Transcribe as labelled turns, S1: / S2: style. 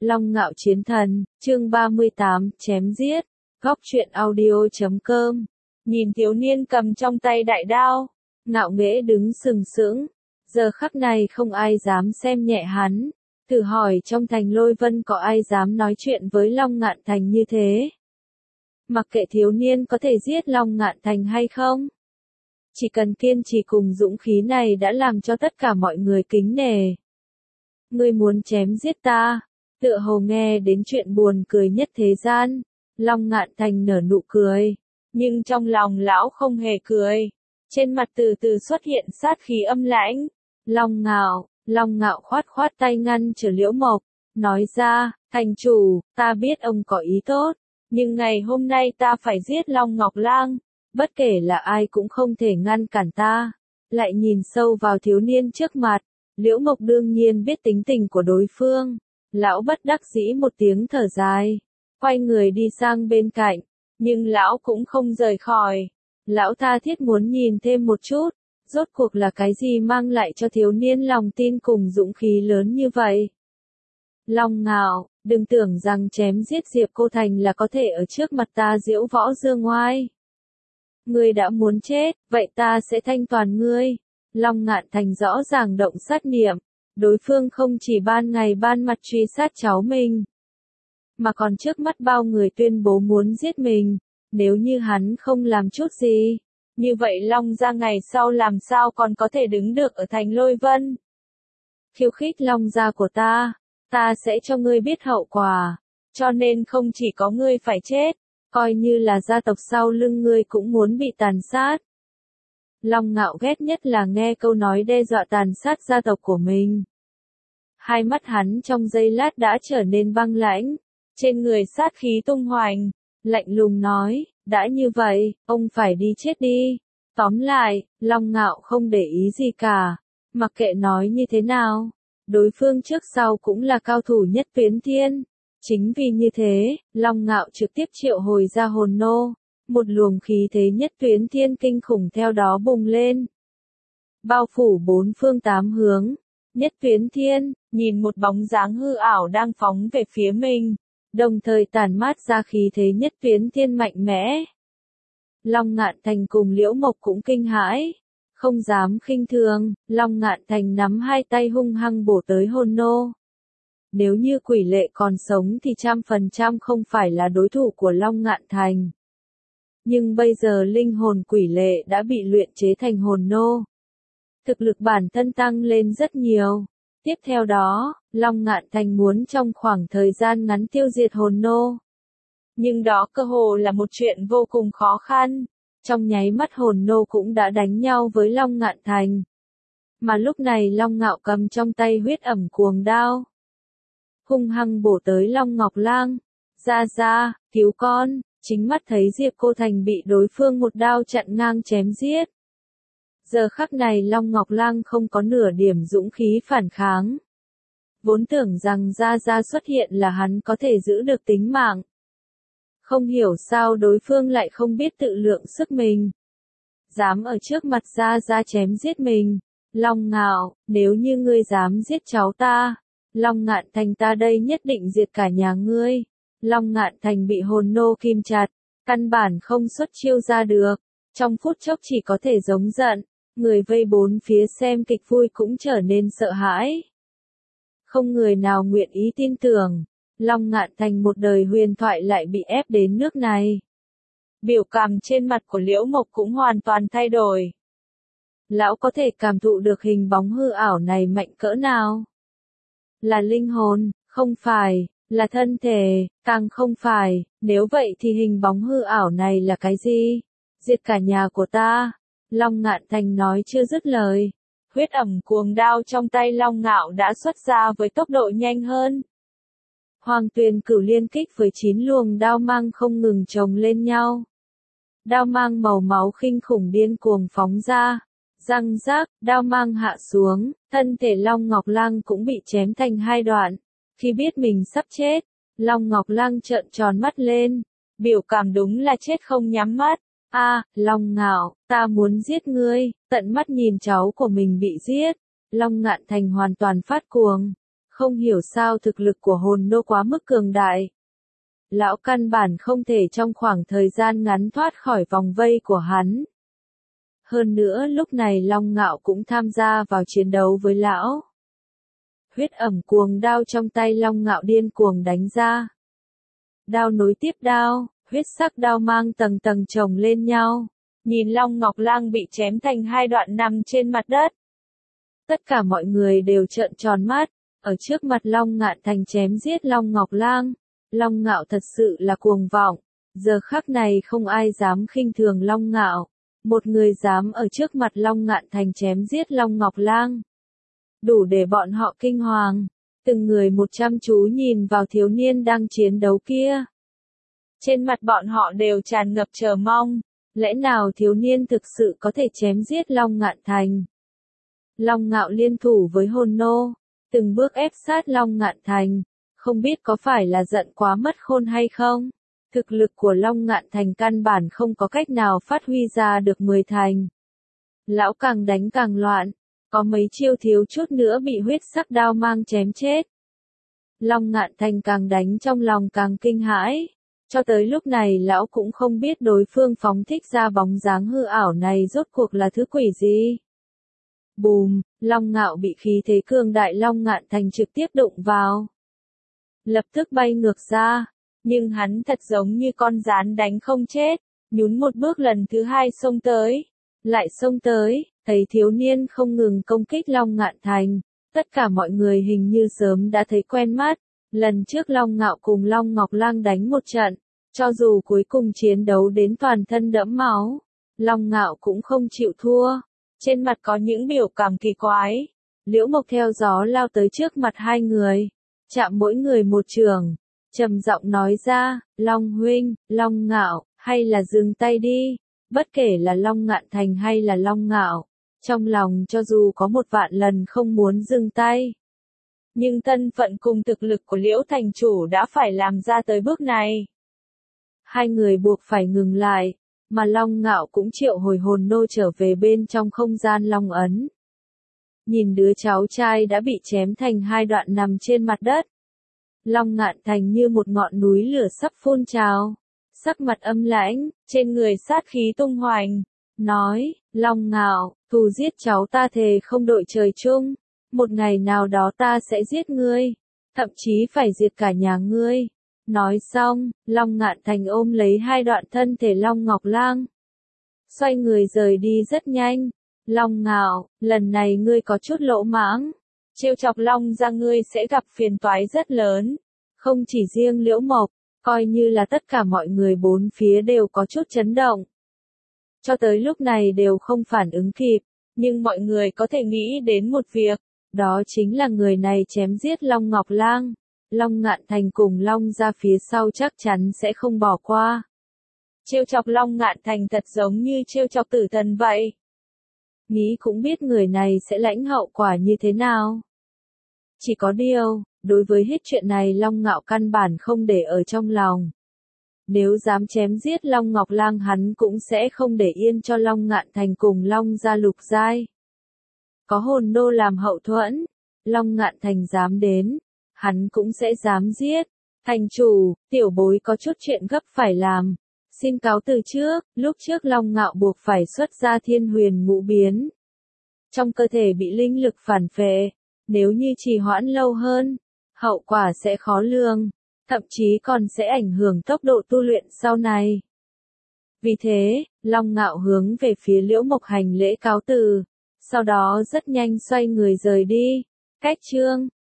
S1: Long Ngạo Chiến Thần, chương 38, chém giết. Góc truyện audio.com. Nhìn thiếu niên cầm trong tay đại đao, ngạo nghễ đứng sừng sững. Giờ khắc này không ai dám xem nhẹ hắn. Thử hỏi trong thành Lôi Vân có ai dám nói chuyện với Long Ngạn Thành như thế? Mặc kệ thiếu niên có thể giết Long Ngạn Thành hay không, chỉ cần kiên trì cùng dũng khí này đã làm cho tất cả mọi người kính nể. Ngươi muốn chém giết ta? Tựa hồ nghe đến chuyện buồn cười nhất thế gian. Long Ngạn Thành nở nụ cười, nhưng trong lòng lão không hề cười. Trên mặt từ từ xuất hiện sát khí âm lãnh. Long Ngạo khoát khoát tay ngăn trở Liễu Mộc, nói ra, thành chủ, ta biết ông có ý tốt, nhưng ngày hôm nay ta phải giết Long Ngọc Lang, bất kể là ai cũng không thể ngăn cản ta. Lại nhìn sâu vào thiếu niên trước mặt, Liễu Mộc đương nhiên biết tính tình của đối phương. Lão bất đắc dĩ một tiếng thở dài, quay người đi sang bên cạnh, nhưng lão cũng không rời khỏi. Lão tha thiết muốn nhìn thêm một chút, rốt cuộc là cái gì mang lại cho thiếu niên lòng tin cùng dũng khí lớn như vậy. Long Ngạo, đừng tưởng rằng chém giết Diệp Cô Thành là có thể ở trước mặt ta diễu võ dương oai. Ngươi đã muốn chết, vậy ta sẽ thanh toàn ngươi. Long Ngạn Thành rõ ràng động sát niệm. Đối phương không chỉ ban ngày ban mặt truy sát cháu mình, mà còn trước mắt bao người tuyên bố muốn giết mình. Nếu như hắn không làm chút gì, như vậy Long gia ngày sau làm sao còn có thể đứng được ở thành Lôi Vân. Khiêu khích Long gia của ta sẽ cho ngươi biết hậu quả, cho nên không chỉ có ngươi phải chết, coi như là gia tộc sau lưng ngươi cũng muốn bị tàn sát. Long Ngạo ghét nhất là nghe câu nói đe dọa tàn sát gia tộc của mình. Hai mắt hắn trong giây lát đã trở nên băng lãnh, trên người sát khí tung hoành, lạnh lùng nói, đã như vậy, ông phải đi chết đi. Tóm lại, Long Ngạo không để ý gì cả, mặc kệ nói như thế nào, đối phương trước sau cũng là cao thủ nhất Tuyến Thiên. Chính vì như thế, Long Ngạo trực tiếp triệu hồi ra hồn nô. Một luồng khí thế nhất Tuyến Thiên kinh khủng theo đó bùng lên, bao phủ bốn phương tám hướng. Nhất Tuyến Thiên, nhìn một bóng dáng hư ảo đang phóng về phía mình, đồng thời tản mát ra khí thế Nhất Tuyến Thiên mạnh mẽ. Long Ngạn Thành cùng Liễu Mộc cũng kinh hãi, không dám khinh thường. Long Ngạn Thành nắm hai tay hung hăng bổ tới hồn nô. Nếu như Quỷ Lệ còn sống thì 100% không phải là đối thủ của Long Ngạn Thành. Nhưng bây giờ linh hồn Quỷ Lệ đã bị luyện chế thành hồn nô. Thực lực bản thân tăng lên rất nhiều. Tiếp theo đó, Long Ngạn Thành muốn trong khoảng thời gian ngắn tiêu diệt hồn nô. Nhưng đó cơ hồ là một chuyện vô cùng khó khăn. Trong nháy mắt hồn nô cũng đã đánh nhau với Long Ngạn Thành. Mà lúc này Long Ngạo cầm trong tay huyết ẩm cuồng đao, hung hăng bổ tới Long Ngọc Lang. Ra, cứu con. Chính mắt thấy Diệp Cô Thành bị đối phương một đao chặn ngang chém giết. Giờ khắc này Long Ngọc Lang không có nửa điểm dũng khí phản kháng. Vốn tưởng rằng Ra xuất hiện là hắn có thể giữ được tính mạng. Không hiểu sao đối phương lại không biết tự lượng sức mình. Dám ở trước mặt Ra chém giết mình. Long Ngạo, nếu như ngươi dám giết cháu ta, Long Ngạn Thành ta đây nhất định diệt cả nhà ngươi. Long Ngạn Thành bị hồn nô kim chặt, căn bản không xuất chiêu ra được. Trong phút chốc chỉ có thể giống giận. Người vây bốn phía xem kịch vui cũng trở nên sợ hãi. Không người nào nguyện ý tin tưởng, Long Ngạn Thành một đời huyền thoại lại bị ép đến nước này. Biểu cảm trên mặt của Liễu Mộc cũng hoàn toàn thay đổi. Lão có thể cảm thụ được hình bóng hư ảo này mạnh cỡ nào. Là linh hồn, không phải, là thân thể, càng không phải. Nếu vậy thì hình bóng hư ảo này là cái gì? Diệt cả nhà của ta. Long Ngạn Thành nói chưa dứt lời, huyết ẩm cuồng đao trong tay Long Ngạo đã xuất ra với tốc độ nhanh hơn. Hoàng Tuyền Cửu liên kích với 9 luồng đao mang không ngừng chồng lên nhau. Đao mang màu máu kinh khủng điên cuồng phóng ra, răng rác, đao mang hạ xuống, thân thể Long Ngọc Lang cũng bị chém thành hai đoạn. Khi biết mình sắp chết, Long Ngọc Lang trợn tròn mắt lên, biểu cảm đúng là chết không nhắm mắt. Long Ngạo, ta muốn giết ngươi. Tận mắt nhìn cháu của mình bị giết, Long Ngạn Thành hoàn toàn phát cuồng. Không hiểu sao thực lực của hồn nô quá mức cường đại. Lão căn bản không thể trong khoảng thời gian ngắn thoát khỏi vòng vây của hắn. Hơn nữa lúc này Long Ngạo cũng tham gia vào chiến đấu với lão. Huyết ẩm cuồng đao trong tay Long Ngạo điên cuồng đánh ra. Đao nối tiếp đao, huyết sắc đao mang tầng tầng chồng lên nhau. Nhìn Long Ngọc Lang bị chém thành hai đoạn nằm trên mặt đất. Tất cả mọi người đều trợn tròn mắt, ở trước mặt Long Ngạn Thành chém giết Long Ngọc Lang. Long Ngạo thật sự là cuồng vọng, giờ khắc này không ai dám khinh thường Long Ngạo. Một người dám ở trước mặt Long Ngạn Thành chém giết Long Ngọc Lang. Đủ để bọn họ kinh hoàng, từng người một chăm chú nhìn vào thiếu niên đang chiến đấu kia. Trên mặt bọn họ đều tràn ngập chờ mong, lẽ nào thiếu niên thực sự có thể chém giết Long Ngạn Thành? Long Ngạo liên thủ với hồn nô, từng bước ép sát Long Ngạn Thành, không biết có phải là giận quá mất khôn hay không? Thực lực của Long Ngạn Thành căn bản không có cách nào phát huy ra được 10 thành. Lão càng đánh càng loạn, có mấy chiêu thiếu chút nữa bị huyết sắc đao mang chém chết. Long Ngạn Thành càng đánh trong lòng càng kinh hãi, cho tới lúc này lão cũng không biết đối phương phóng thích ra bóng dáng hư ảo này rốt cuộc là thứ quỷ gì. Bùm, Long Ngạo bị khí thế cường đại Long Ngạn Thành trực tiếp đụng vào. Lập tức bay ngược ra, nhưng hắn thật giống như con gián đánh không chết, nhún một bước lần thứ hai xông tới, lại xông tới, thấy thiếu niên không ngừng công kích Long Ngạn Thành, tất cả mọi người hình như sớm đã thấy quen mắt, lần trước Long Ngạo cùng Long Ngọc Lang đánh một trận, cho dù cuối cùng chiến đấu đến toàn thân đẫm máu, Long Ngạo cũng không chịu thua, trên mặt có những biểu cảm kỳ quái. Liễu Mộc theo gió lao tới trước mặt hai người, chạm mỗi người một chưởng, trầm giọng nói ra, Long huynh, Long Ngạo, hay là dừng tay đi, bất kể là Long Ngạn Thành hay là Long Ngạo, trong lòng cho dù có 1.000.000 lần không muốn dừng tay. Nhưng thân phận cùng thực lực của Liễu thành chủ đã phải làm ra tới bước này. Hai người buộc phải ngừng lại, mà Long Ngạo cũng triệu hồi hồn nô trở về bên trong không gian Long Ấn. Nhìn đứa cháu trai đã bị chém thành hai đoạn nằm trên mặt đất. Long Ngạn Thành như một ngọn núi lửa sắp phun trào, sắc mặt âm lãnh, trên người sát khí tung hoành, nói, Long Ngạo, thù giết cháu ta thề không đội trời chung, một ngày nào đó ta sẽ giết ngươi, thậm chí phải diệt cả nhà ngươi. Nói xong, Long Ngạn Thành ôm lấy hai đoạn thân thể Long Ngọc Lang, xoay người rời đi rất nhanh. Long Ngạo, lần này ngươi có chút lỗ mãng, trêu chọc Long gia ngươi sẽ gặp phiền toái rất lớn, không chỉ riêng Liễu Mộc, coi như là tất cả mọi người bốn phía đều có chút chấn động. Cho tới lúc này đều không phản ứng kịp, nhưng mọi người có thể nghĩ đến một việc, đó chính là người này chém giết Long Ngọc Lang, Long Ngạn Thành cùng Long gia phía sau chắc chắn sẽ không bỏ qua. Trêu chọc Long Ngạn Thành thật giống như trêu chọc tử thần vậy. Nghĩ cũng biết người này sẽ lãnh hậu quả như thế nào. Chỉ có điều, đối với hết chuyện này Long Ngạo căn bản không để ở trong lòng. Nếu dám chém giết Long Ngọc Lang hắn cũng sẽ không để yên cho Long Ngạn Thành cùng Long gia Lục giai. Có hồn nô làm hậu thuẫn, Long Ngạn Thành dám đến, hắn cũng sẽ dám giết. Thành chủ, tiểu bối có chút chuyện gấp phải làm. Xin cáo từ trước, lúc trước Long Ngạo buộc phải xuất ra thiên huyền ngũ biến. Trong cơ thể bị linh lực phản phệ, nếu như trì hoãn lâu hơn, hậu quả sẽ khó lường, thậm chí còn sẽ ảnh hưởng tốc độ tu luyện sau này. Vì thế, Long Ngạo hướng về phía Liễu Mộc hành lễ cáo từ, sau đó rất nhanh xoay người rời đi. Cách chương